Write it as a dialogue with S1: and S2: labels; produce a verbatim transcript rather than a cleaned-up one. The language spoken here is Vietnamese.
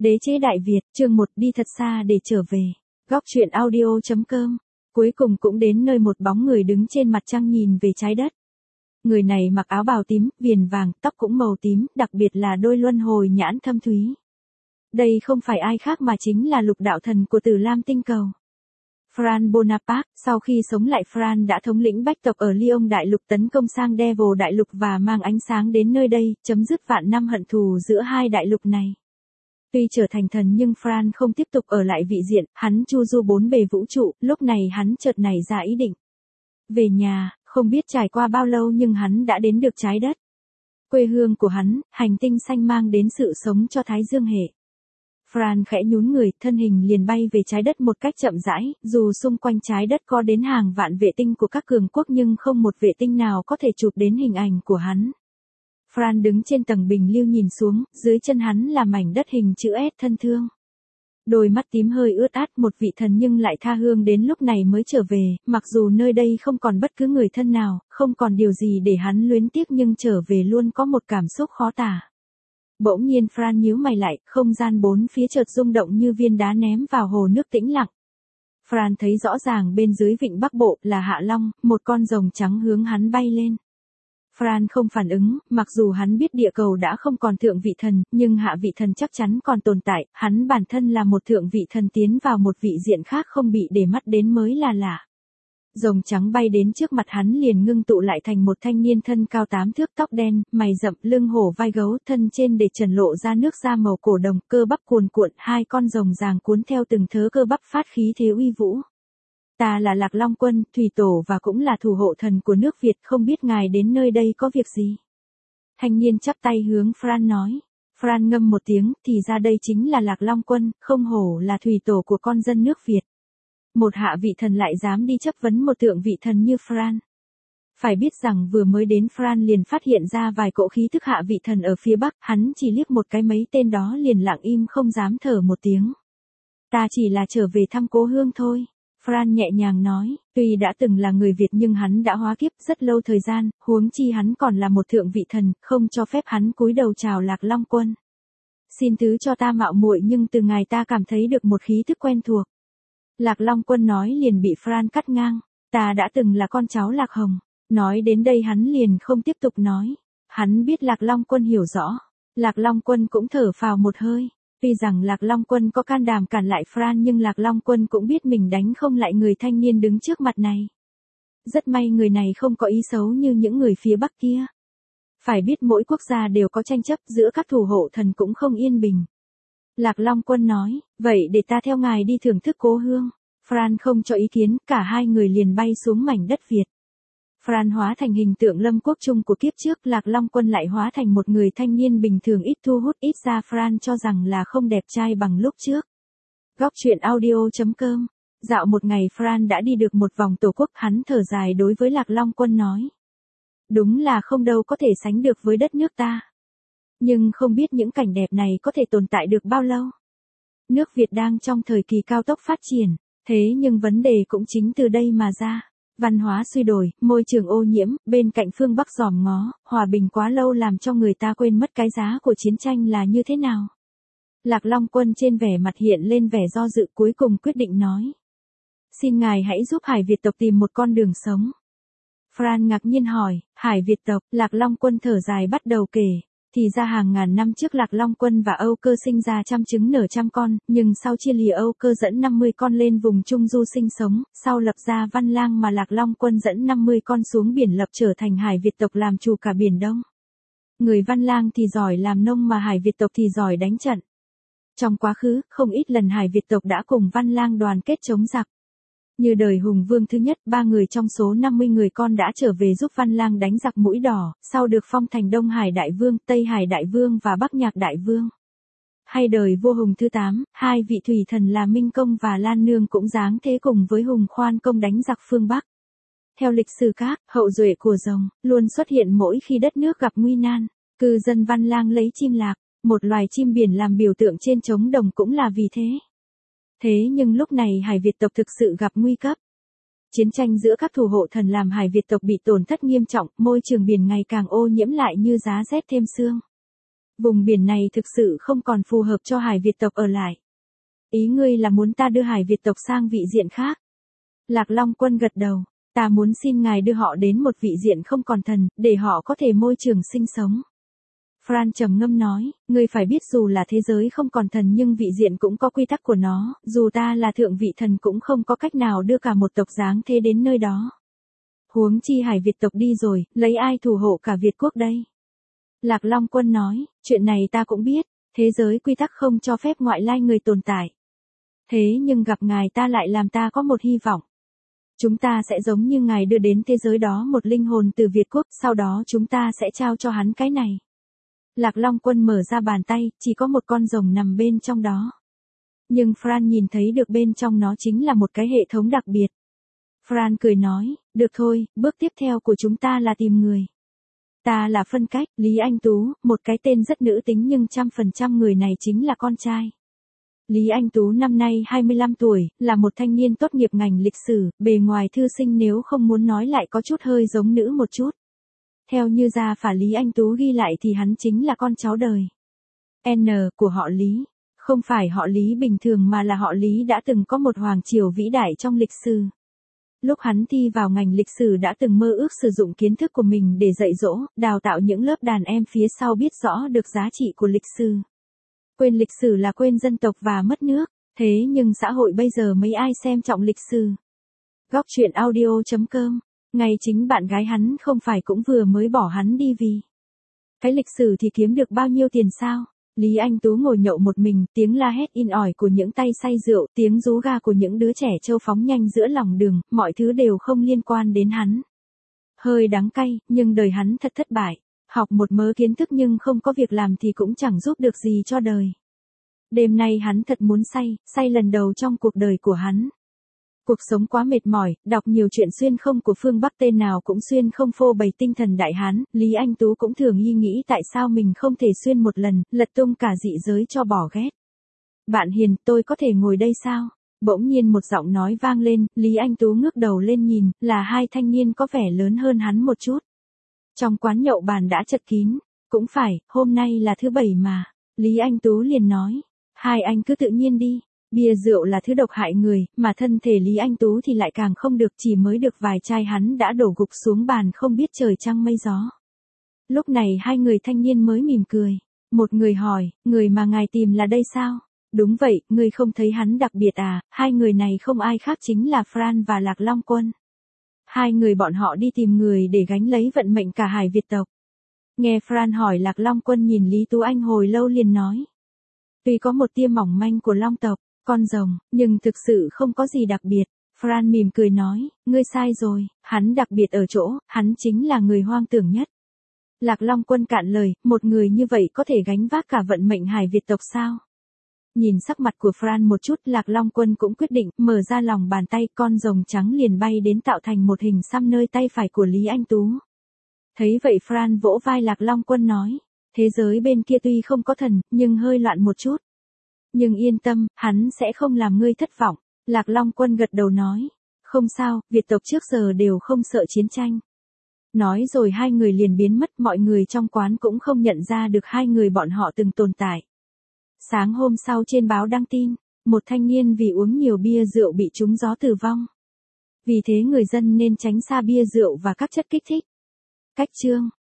S1: Đế chế Đại Việt, chương một đi thật xa để trở về. Góc truyện audio.com. Cuối cùng cũng đến nơi một bóng người đứng trên mặt trăng nhìn về trái đất. Người này mặc áo bào tím, viền vàng, tóc cũng màu tím, đặc biệt là đôi luân hồi nhãn thâm thúy. Đây không phải ai khác mà chính là lục đạo thần của Tử Lam tinh cầu. Franz Bonaparte, sau khi sống lại Franz đã thống lĩnh bách tộc ở Lyon đại lục tấn công sang Devil đại lục và mang ánh sáng đến nơi đây, chấm dứt vạn năm hận thù giữa hai đại lục này. Tuy trở thành thần nhưng Franz không tiếp tục ở lại vị diện, hắn chu du bốn bề vũ trụ, lúc này hắn chợt nảy ra ý định. Về nhà, không biết trải qua bao lâu nhưng hắn đã đến được trái đất. Quê hương của hắn, hành tinh xanh mang đến sự sống cho Thái Dương hệ. Franz khẽ nhún người, thân hình liền bay về trái đất một cách chậm rãi, dù xung quanh trái đất có đến hàng vạn vệ tinh của các cường quốc nhưng không một vệ tinh nào có thể chụp đến hình ảnh của hắn. Franz đứng trên tầng bình lưu nhìn xuống, dưới chân hắn là mảnh đất hình chữ S thân thương. Đôi mắt tím hơi ướt át, một vị thần nhưng lại tha hương đến lúc này mới trở về, mặc dù nơi đây không còn bất cứ người thân nào, không còn điều gì để hắn luyến tiếc nhưng trở về luôn có một cảm xúc khó tả. Bỗng nhiên Franz nhíu mày lại, không gian bốn phía chợt rung động như viên đá ném vào hồ nước tĩnh lặng. Franz thấy rõ ràng bên dưới vịnh Bắc Bộ là Hạ Long, một con rồng trắng hướng hắn bay lên. Franz không phản ứng, mặc dù hắn biết địa cầu đã không còn thượng vị thần, nhưng hạ vị thần chắc chắn còn tồn tại, hắn bản thân là một thượng vị thần tiến vào một vị diện khác không bị để mắt đến mới là lạ. Rồng trắng bay đến trước mặt hắn liền ngưng tụ lại thành một thanh niên thân cao tám thước, tóc đen, mày rậm, lưng hổ vai gấu, thân trên để trần lộ ra nước da màu cổ đồng, cơ bắp cuồn cuộn, hai con rồng ràng cuốn theo từng thớ cơ bắp phát khí thế uy vũ. Ta là Lạc Long Quân, thủy tổ và cũng là thủ hộ thần của nước Việt, không biết ngài đến nơi đây có việc gì. Thanh niên chắp tay hướng Franz nói. Franz ngâm một tiếng, thì ra đây chính là Lạc Long Quân, không hổ là thủy tổ của con dân nước Việt. Một hạ vị thần lại dám đi chấp vấn một thượng vị thần như Franz. Phải biết rằng vừa mới đến Franz liền phát hiện ra vài cỗ khí thức hạ vị thần ở phía Bắc, hắn chỉ liếc một cái mấy tên đó liền lặng im không dám thở một tiếng. Ta chỉ là trở về thăm cố hương thôi. Franz nhẹ nhàng nói, tuy đã từng là người Việt nhưng hắn đã hóa kiếp rất lâu thời gian, huống chi hắn còn là một thượng vị thần, không cho phép hắn cúi đầu chào Lạc Long Quân. Xin thứ cho ta mạo muội nhưng từ ngài ta cảm thấy được một khí thức quen thuộc. Lạc Long Quân nói liền bị Franz cắt ngang, ta đã từng là con cháu Lạc Hồng. Nói đến đây hắn liền không tiếp tục nói, hắn biết Lạc Long Quân hiểu rõ. Lạc Long Quân cũng thở phào một hơi. Tuy rằng Lạc Long Quân có can đảm cản lại Franz nhưng Lạc Long Quân cũng biết mình đánh không lại người thanh niên đứng trước mặt này. Rất may người này không có ý xấu như những người phía Bắc kia. Phải biết mỗi quốc gia đều có tranh chấp, giữa các thủ hộ thần cũng không yên bình. Lạc Long Quân nói, vậy để ta theo ngài đi thưởng thức cố hương. Franz không cho ý kiến, cả hai người liền bay xuống mảnh đất Việt. Franz hóa thành hình tượng Lâm Quốc Trung của kiếp trước, Lạc Long Quân lại hóa thành một người thanh niên bình thường ít thu hút, ít ra Franz cho rằng là không đẹp trai bằng lúc trước. Góc truyện audio.com. Dạo một ngày Franz đã đi được một vòng tổ quốc, hắn thở dài đối với Lạc Long Quân nói. Đúng là không đâu có thể sánh được với đất nước ta. Nhưng không biết những cảnh đẹp này có thể tồn tại được bao lâu. Nước Việt đang trong thời kỳ cao tốc phát triển, thế nhưng vấn đề cũng chính từ đây mà ra. Văn hóa suy đổi, môi trường ô nhiễm, bên cạnh phương Bắc giòm ngó, hòa bình quá lâu làm cho người ta quên mất cái giá của chiến tranh là như thế nào. Lạc Long Quân trên vẻ mặt hiện lên vẻ do dự, cuối cùng quyết định nói. Xin ngài hãy giúp Hải Việt tộc tìm một con đường sống. Franz ngạc nhiên hỏi, Hải Việt tộc, Lạc Long Quân thở dài bắt đầu kể. Thì ra hàng ngàn năm trước Lạc Long Quân và Âu Cơ sinh ra trăm trứng nở trăm con, nhưng sau chia lìa Âu Cơ dẫn năm mươi con lên vùng Trung Du sinh sống, sau lập ra Văn Lang mà Lạc Long Quân dẫn năm mươi con xuống biển lập trở thành Hải Việt tộc làm chủ cả Biển Đông. Người Văn Lang thì giỏi làm nông mà Hải Việt tộc thì giỏi đánh trận. Trong quá khứ, không ít lần Hải Việt tộc đã cùng Văn Lang đoàn kết chống giặc. Như đời Hùng Vương thứ nhất, ba người trong số năm mươi người con đã trở về giúp Văn Lang đánh giặc Mũi Đỏ, sau được phong thành Đông Hải Đại Vương, Tây Hải Đại Vương và Bắc Nhạc Đại Vương. Hay đời vua Hùng thứ tám, hai vị thủy thần là Minh Công và Lan Nương cũng giáng thế cùng với Hùng Khoan Công đánh giặc phương Bắc. Theo lịch sử các, hậu duệ của rồng, luôn xuất hiện mỗi khi đất nước gặp nguy nan, cư dân Văn Lang lấy chim lạc, một loài chim biển làm biểu tượng trên trống đồng cũng là vì thế. Thế nhưng lúc này Hải Việt tộc thực sự gặp nguy cấp. Chiến tranh giữa các thủ hộ thần làm Hải Việt tộc bị tổn thất nghiêm trọng, môi trường biển ngày càng ô nhiễm lại như giá rét thêm sương. Vùng biển này thực sự không còn phù hợp cho Hải Việt tộc ở lại. Ý ngươi là muốn ta đưa Hải Việt tộc sang vị diện khác? Lạc Long Quân gật đầu, ta muốn xin ngài đưa họ đến một vị diện không còn thần, để họ có thể môi trường sinh sống. Fran trầm ngâm nói, ngươi phải biết dù là thế giới không còn thần nhưng vị diện cũng có quy tắc của nó, dù ta là thượng vị thần cũng không có cách nào đưa cả một tộc dáng thế đến nơi đó. Huống chi Hải Việt tộc đi rồi, lấy ai thủ hộ cả Việt quốc đây? Lạc Long Quân nói, chuyện này ta cũng biết, thế giới quy tắc không cho phép ngoại lai người tồn tại. Thế nhưng gặp ngài ta lại làm ta có một hy vọng. Chúng ta sẽ giống như ngài đưa đến thế giới đó một linh hồn từ Việt quốc, sau đó chúng ta sẽ trao cho hắn cái này. Lạc Long Quân mở ra bàn tay, chỉ có một con rồng nằm bên trong đó. Nhưng Fran nhìn thấy được bên trong nó chính là một cái hệ thống đặc biệt. Fran cười nói, được thôi, bước tiếp theo của chúng ta là tìm người. Ta là Phân Cách, Lý Anh Tú, một cái tên rất nữ tính nhưng trăm phần trăm người này chính là con trai. Lý Anh Tú năm nay hai mươi lăm tuổi, là một thanh niên tốt nghiệp ngành lịch sử, bề ngoài thư sinh nếu không muốn nói lại có chút hơi giống nữ một chút. Theo như gia phả Lý Anh Tú ghi lại thì hắn chính là con cháu đời N của họ Lý. Không phải họ Lý bình thường mà là họ Lý đã từng có một hoàng triều vĩ đại trong lịch sử. Lúc hắn thi vào ngành lịch sử đã từng mơ ước sử dụng kiến thức của mình để dạy dỗ, đào tạo những lớp đàn em phía sau biết rõ được giá trị của lịch sử. Quên lịch sử là quên dân tộc và mất nước, thế nhưng xã hội bây giờ mấy ai xem trọng lịch sử. Góc truyện audio chấm com, ngay chính bạn gái hắn không phải cũng vừa mới bỏ hắn đi vì cái lịch sử thì kiếm được bao nhiêu tiền sao? Lý Anh Tú ngồi nhậu một mình, tiếng la hét in ỏi của những tay say rượu, tiếng rú ga của những đứa trẻ trâu phóng nhanh giữa lòng đường, mọi thứ đều không liên quan đến hắn. Hơi đắng cay, nhưng đời hắn thật thất bại. Học một mớ kiến thức nhưng không có việc làm thì cũng chẳng giúp được gì cho đời. Đêm nay hắn thật muốn say, say lần đầu trong cuộc đời của hắn. Cuộc sống quá mệt mỏi, đọc nhiều chuyện xuyên không của phương Bắc tên nào cũng xuyên không phô bày tinh thần đại hán, Lý Anh Tú cũng thường nghi nghĩ tại sao mình không thể xuyên một lần, lật tung cả dị giới cho bỏ ghét. Bạn Hiền, tôi có thể ngồi đây sao? Bỗng nhiên một giọng nói vang lên, Lý Anh Tú ngước đầu lên nhìn, là hai thanh niên có vẻ lớn hơn hắn một chút. Trong quán nhậu bàn đã chật kín, cũng phải, hôm nay là thứ bảy mà. Lý Anh Tú liền nói, hai anh cứ tự nhiên đi. Bia rượu là thứ độc hại người, mà thân thể Lý Anh Tú thì lại càng không được, chỉ mới được vài chai hắn đã đổ gục xuống bàn không biết trời trăng mây gió. Lúc này hai người thanh niên mới mỉm cười. Một người hỏi, người mà ngài tìm là đây sao? Đúng vậy, ngươi không thấy hắn đặc biệt à? Hai người này không ai khác chính là Fran và Lạc Long Quân. Hai người bọn họ đi tìm người để gánh lấy vận mệnh cả Hải Việt tộc. Nghe Fran hỏi Lạc Long Quân nhìn Lý Tú Anh hồi lâu liền nói. Tuy có một tia mỏng manh của Long tộc, con rồng, nhưng thực sự không có gì đặc biệt. Fran mỉm cười nói, ngươi sai rồi, hắn đặc biệt ở chỗ, hắn chính là người hoang tưởng nhất. Lạc Long Quân cạn lời, một người như vậy có thể gánh vác cả vận mệnh Hải Việt tộc sao? Nhìn sắc mặt của Fran một chút, Lạc Long Quân cũng quyết định, mở ra lòng bàn tay, con rồng trắng liền bay đến tạo thành một hình xăm nơi tay phải của Lý Anh Tú. Thấy vậy Fran vỗ vai Lạc Long Quân nói, thế giới bên kia tuy không có thần, nhưng hơi loạn một chút. Nhưng yên tâm, hắn sẽ không làm ngươi thất vọng. Lạc Long Quân gật đầu nói, không sao, Việt tộc trước giờ đều không sợ chiến tranh. Nói rồi hai người liền biến mất, mọi người trong quán cũng không nhận ra được hai người bọn họ từng tồn tại. Sáng hôm sau trên báo đăng tin, một thanh niên vì uống nhiều bia rượu bị trúng gió tử vong. Vì thế người dân nên tránh xa bia rượu và các chất kích thích. Cách chương